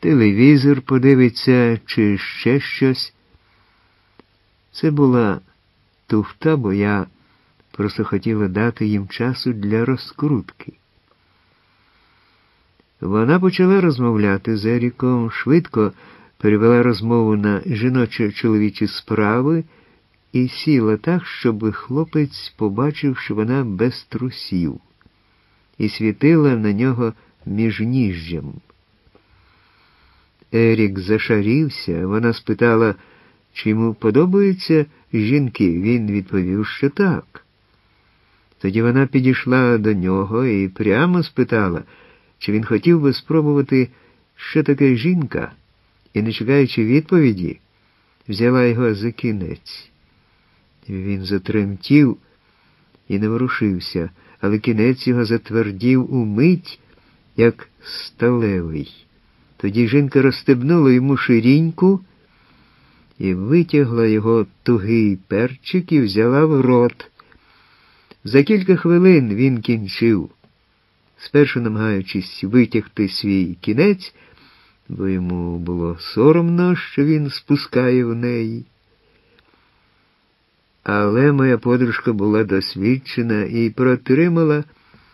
телевізор подивиться чи ще щось. Це була туфта, бо я просто хотіла дати їм часу для розкрутки. Вона почала розмовляти з Еріком, швидко перевела розмову на жіночо-чоловічі справи і сіла так, щоб хлопець побачив, що вона без трусів, і світила на нього міжніжжям. Ерік зашарівся, вона спитала, чи йому подобаються жінки. Він відповів, що так. Тоді вона підійшла до нього і прямо спитала, чи він хотів би спробувати, що таке жінка, і, не чекаючи відповіді, взяла його за кінець. Він затремтів і не ворушився, але кінець його затвердів умить, як сталевий. Тоді жінка розстебнула йому ширіньку і витягла його тугий перчик і взяла в рот. За кілька хвилин він кінчив, спершу намагаючись витягти свій кінець, бо йому було соромно, що він спускає в неї. Але моя подружка була досвідчена і протримала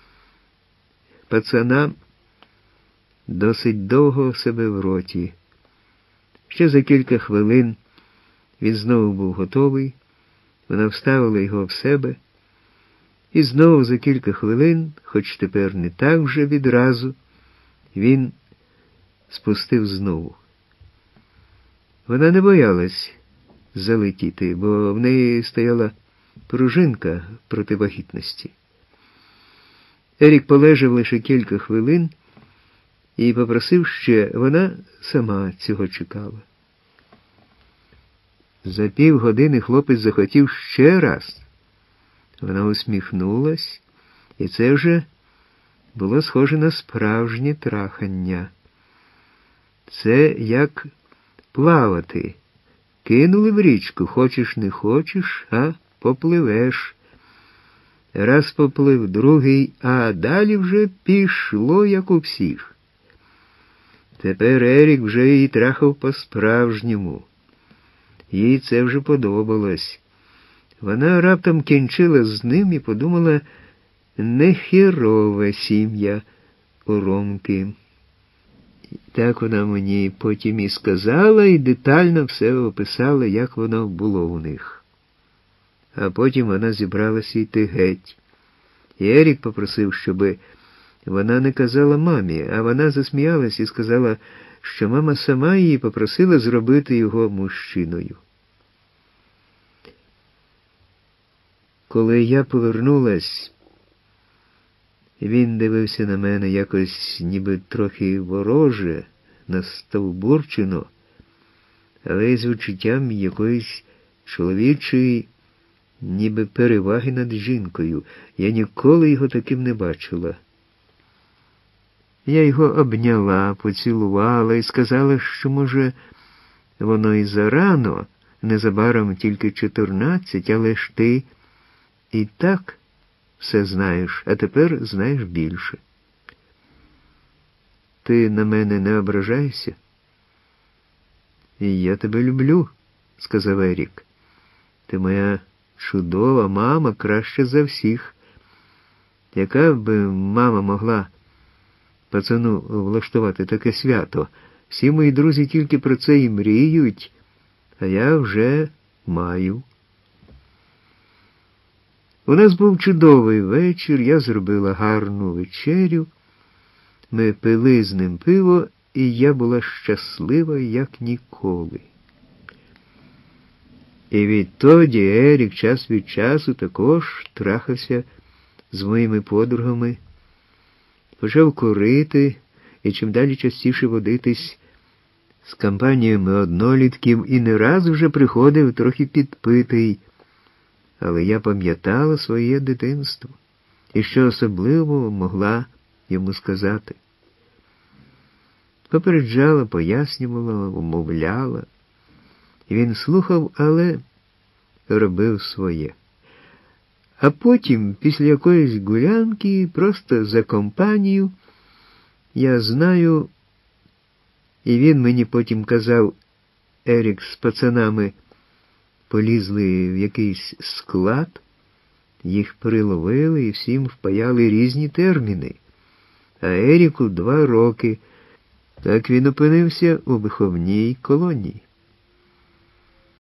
пацана досить довго в себе в роті. Ще за кілька хвилин він знову був готовий, вона вставила його в себе, і знову за кілька хвилин, хоч тепер не так вже відразу, він спустив знову. Вона не боялась залетіти, бо в неї стояла пружинка проти вагітності. Ерік полежав лише кілька хвилин і попросив ще, вона сама цього чекала. За півгодини хлопець захотів ще раз. Вона усміхнулась, і це вже було схоже на справжнє трахання. Це як плавати. Кинули в річку, хочеш не хочеш, а попливеш. Раз поплив, другий, а далі вже пішло, як у всіх. Тепер Ерік вже її трахав по-справжньому. Їй це вже подобалось. Вона раптом кінчила з ним і подумала, нехірова сім'я у Ромки. Так вона мені потім і сказала, і детально все описала, як воно було у них. А потім вона зібралася йти геть. І Ерік попросив, щоби вона не казала мамі, а вона засміялась і сказала, що мама сама її попросила зробити його мужчиною. Коли я повернулась, він дивився на мене якось ніби трохи вороже, настовбурчено, але з відчуттям якоїсь чоловічої, ніби переваги над жінкою. Я ніколи його таким не бачила. Я його обняла, поцілувала і сказала, що, може, воно і зарано, незабаром тільки 14, але ж ти і так все знаєш, а тепер знаєш більше. Ти на мене не ображайся? І я тебе люблю, сказав Ерік. Ти моя чудова мама, краще за всіх. Яка б мама могла пацану влаштувати таке свято? Всі мої друзі тільки про це і мріють, а я вже маю. У нас був чудовий вечір, я зробила гарну вечерю, ми пили з ним пиво, і я була щаслива, як ніколи. І відтоді Ерік час від часу також трахався з моїми подругами, почав курити і чим далі частіше водитись з компаніями однолітків, і не раз вже приходив трохи підпитий. Але я пам'ятала своє дитинство, і що особливо могла йому сказати. Попереджала, пояснювала, умовляла. Він слухав, але робив своє. А потім, після якоїсь гулянки, просто за компанію, я знаю, І він мені потім казав, Ерік з пацанами полізли в якийсь склад, їх приловили і всім впаяли різні терміни. А Еріку 2 роки. Так він опинився у виховній колонії.